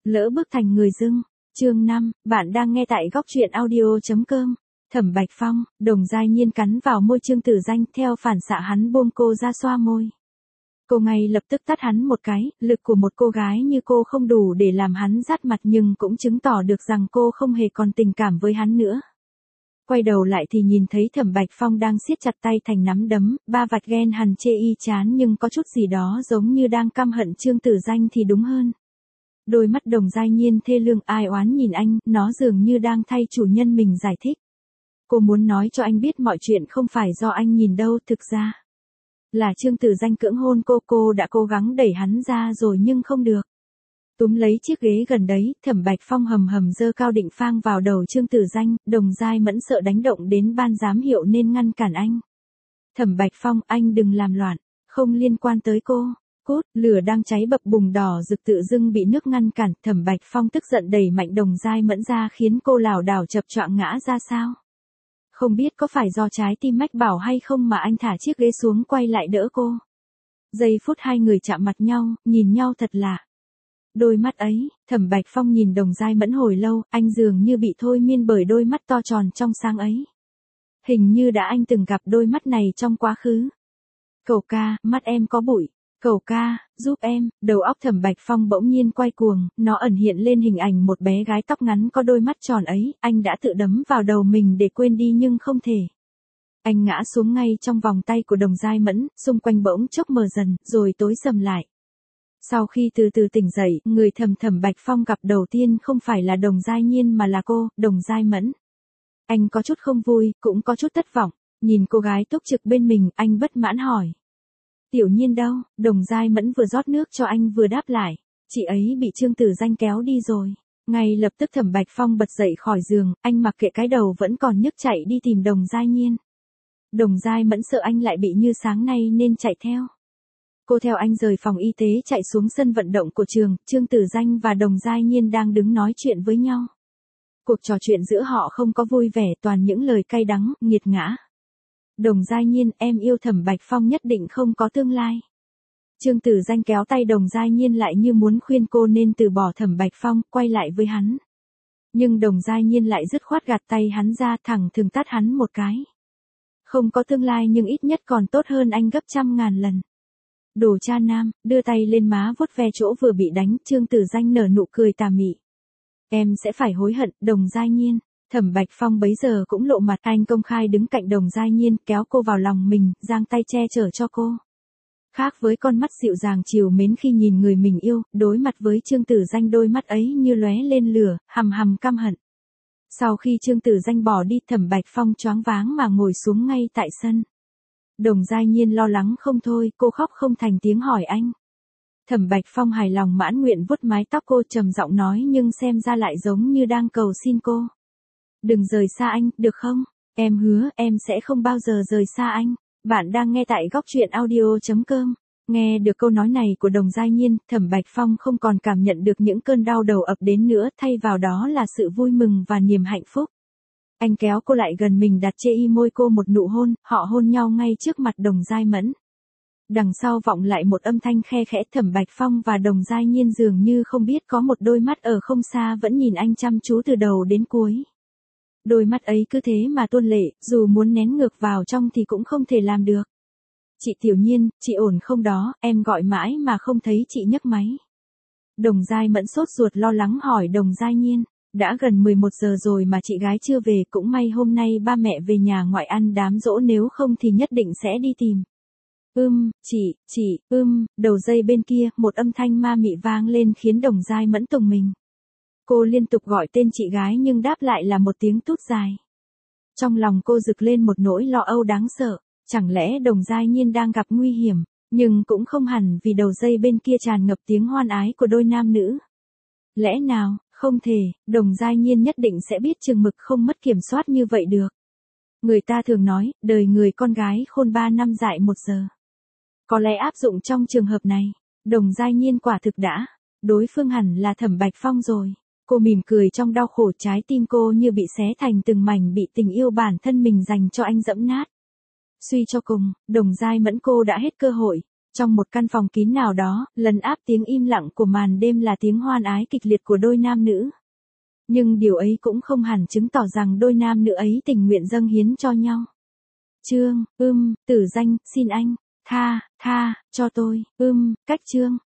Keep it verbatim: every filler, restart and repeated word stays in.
Lỡ bước thành người dưng. Chương năm, bạn đang nghe tại góc truyện audio chấm com. Thẩm Bạch Phong, Đồng Giai Nhiên cắn vào môi Trương Tử Danh, theo phản xạ hắn buông cô ra xoa môi. Cô ngay lập tức tát hắn một cái, lực của một cô gái như cô không đủ để làm hắn rát mặt nhưng cũng chứng tỏ được rằng cô không hề còn tình cảm với hắn nữa. Quay đầu lại thì nhìn thấy Thẩm Bạch Phong đang siết chặt tay thành nắm đấm, ba vạch ghen hằn chê y chán nhưng có chút gì đó giống như đang căm hận Trương Tử Danh thì đúng hơn. Đôi mắt Đồng Giai Nhiên thê lương ai oán nhìn anh, nó dường như đang thay chủ nhân mình giải thích. Cô muốn nói cho anh biết mọi chuyện không phải do anh nhìn đâu, thực ra là Trương Tử Danh cưỡng hôn cô, cô đã cố gắng đẩy hắn ra rồi nhưng không được. Túm lấy chiếc ghế gần đấy, Thẩm Bạch Phong hầm hầm giơ cao định phang vào đầu Trương Tử Danh, Đồng Giai Mẫn sợ đánh động đến ban giám hiệu nên ngăn cản anh. Thẩm Bạch Phong, anh đừng làm loạn, không liên quan tới cô. Cốt, lửa đang cháy bập bùng đỏ rực tự dưng bị nước ngăn cản, Thẩm Bạch Phong tức giận đẩy mạnh Đồng Giai Mẫn ra khiến cô lảo đảo chập choạng ngã ra sao. Không biết có phải do trái tim mách bảo hay không mà anh thả chiếc ghế xuống quay lại đỡ cô. Giây phút hai người chạm mặt nhau, nhìn nhau thật lạ. Đôi mắt ấy, Thẩm Bạch Phong nhìn Đồng Giai Mẫn hồi lâu, anh dường như bị thôi miên bởi đôi mắt to tròn trong sáng ấy. Hình như đã anh từng gặp đôi mắt này trong quá khứ. Cậu ca, mắt em có bụi. Cậu ca, giúp em. Đầu óc Thẩm Bạch Phong bỗng nhiên quay cuồng, nó ẩn hiện lên hình ảnh một bé gái tóc ngắn có đôi mắt tròn ấy, anh đã tự đấm vào đầu mình để quên đi nhưng không thể. Anh ngã xuống ngay trong vòng tay của Đồng Giai Mẫn, xung quanh bỗng chốc mờ dần, rồi tối sầm lại. Sau khi từ từ tỉnh dậy, người thầm Thẩm Bạch Phong gặp đầu tiên không phải là Đồng Giai Nhiên mà là cô, Đồng Giai Mẫn. Anh có chút không vui, cũng có chút thất vọng, nhìn cô gái túc trực bên mình, anh bất mãn hỏi. Tiểu Nhiên đâu? Đồng Giai Mẫn vừa rót nước cho anh vừa đáp lại. Chị ấy bị Trương Tử Danh kéo đi rồi. Ngay lập tức Thẩm Bạch Phong bật dậy khỏi giường, anh mặc kệ cái đầu vẫn còn nhức chạy đi tìm Đồng Giai Nhiên. Đồng Giai Mẫn sợ anh lại bị như sáng nay nên chạy theo. Cô theo anh rời phòng y tế chạy xuống sân vận động của trường, Trương Tử Danh và Đồng Giai Nhiên đang đứng nói chuyện với nhau. Cuộc trò chuyện giữa họ không có vui vẻ, toàn những lời cay đắng, nghiệt ngã. Đồng Giai Nhiên, em yêu Thẩm Bạch Phong nhất định không có tương lai. Trương Tử Danh kéo tay Đồng Giai Nhiên lại như muốn khuyên cô nên từ bỏ Thẩm Bạch Phong, quay lại với hắn. Nhưng Đồng Giai Nhiên lại dứt khoát gạt tay hắn ra, thẳng thừng tát hắn một cái. Không có tương lai nhưng ít nhất còn tốt hơn anh gấp trăm ngàn lần. Đồ cha nam, đưa tay lên má vuốt ve chỗ vừa bị đánh, Trương Tử Danh nở nụ cười tà mị. Em sẽ phải hối hận, Đồng Giai Nhiên. Thẩm Bạch Phong bấy giờ cũng lộ mặt, anh công khai đứng cạnh Đồng Giai Nhiên, kéo cô vào lòng mình, giang tay che chở cho cô. Khác với con mắt dịu dàng chiều mến khi nhìn người mình yêu, đối mặt với Trương Tử Danh đôi mắt ấy như lóe lên lửa, hằm hằm căm hận. Sau khi Trương Tử Danh bỏ đi, Thẩm Bạch Phong choáng váng mà ngồi xuống ngay tại sân. Đồng Giai Nhiên lo lắng không thôi, cô khóc không thành tiếng hỏi anh. Thẩm Bạch Phong hài lòng mãn nguyện vuốt mái tóc cô, trầm giọng nói nhưng xem ra lại giống như đang cầu xin cô. Đừng rời xa anh, được không? Em hứa, em sẽ không bao giờ rời xa anh. Bạn đang nghe tại góc truyện audio chấm com. Nghe được câu nói này của Đồng Giai Nhiên, Thẩm Bạch Phong không còn cảm nhận được những cơn đau đầu ập đến nữa, thay vào đó là sự vui mừng và niềm hạnh phúc. Anh kéo cô lại gần mình, đặt trên y môi cô một nụ hôn, họ hôn nhau ngay trước mặt Đồng Giai Mẫn. Đằng sau vọng lại một âm thanh khe khẽ, Thẩm Bạch Phong và Đồng Giai Nhiên dường như không biết có một đôi mắt ở không xa vẫn nhìn anh chăm chú từ đầu đến cuối. Đôi mắt ấy cứ thế mà tuôn lệ, dù muốn nén ngược vào trong thì cũng không thể làm được. Chị Tiểu Nhiên, chị ổn không đó, em gọi mãi mà không thấy chị nhấc máy. Đồng Giai Mẫn sốt ruột lo lắng hỏi Đồng Giai Nhiên, đã gần mười một giờ rồi mà chị gái chưa về, cũng may hôm nay ba mẹ về nhà ngoại ăn đám giỗ, nếu không thì nhất định sẽ đi tìm. Ưm, chị, chị, ưm, đầu dây bên kia, một âm thanh ma mị vang lên khiến Đồng Giai Mẫn tùng mình. Cô liên tục gọi tên chị gái nhưng đáp lại là một tiếng tút dài. Trong lòng cô rực lên một nỗi lo âu đáng sợ, chẳng lẽ Đồng Giai Nhiên đang gặp nguy hiểm, nhưng cũng không hẳn vì đầu dây bên kia tràn ngập tiếng hoan ái của đôi nam nữ. Lẽ nào, không thể, Đồng Giai Nhiên nhất định sẽ biết chừng mực không mất kiểm soát như vậy được. Người ta thường nói, đời người con gái khôn ba năm dại một giờ. Có lẽ áp dụng trong trường hợp này, Đồng Giai Nhiên quả thực đã, đối phương hẳn là Thẩm Bạch Phong rồi. Cô mỉm cười trong đau khổ, trái tim cô như bị xé thành từng mảnh, bị tình yêu bản thân mình dành cho anh dẫm nát. Suy cho cùng, Đồng Giai Mẫn cô đã hết cơ hội, Trong một căn phòng kín nào đó, lấn áp tiếng im lặng của màn đêm là tiếng hoan ái kịch liệt của đôi nam nữ. Nhưng điều ấy cũng không hẳn chứng tỏ rằng đôi nam nữ ấy tình nguyện dâng hiến cho nhau. Trương, ưm, Tử Danh, xin anh, tha, tha, cho tôi, ưm, cách Trương.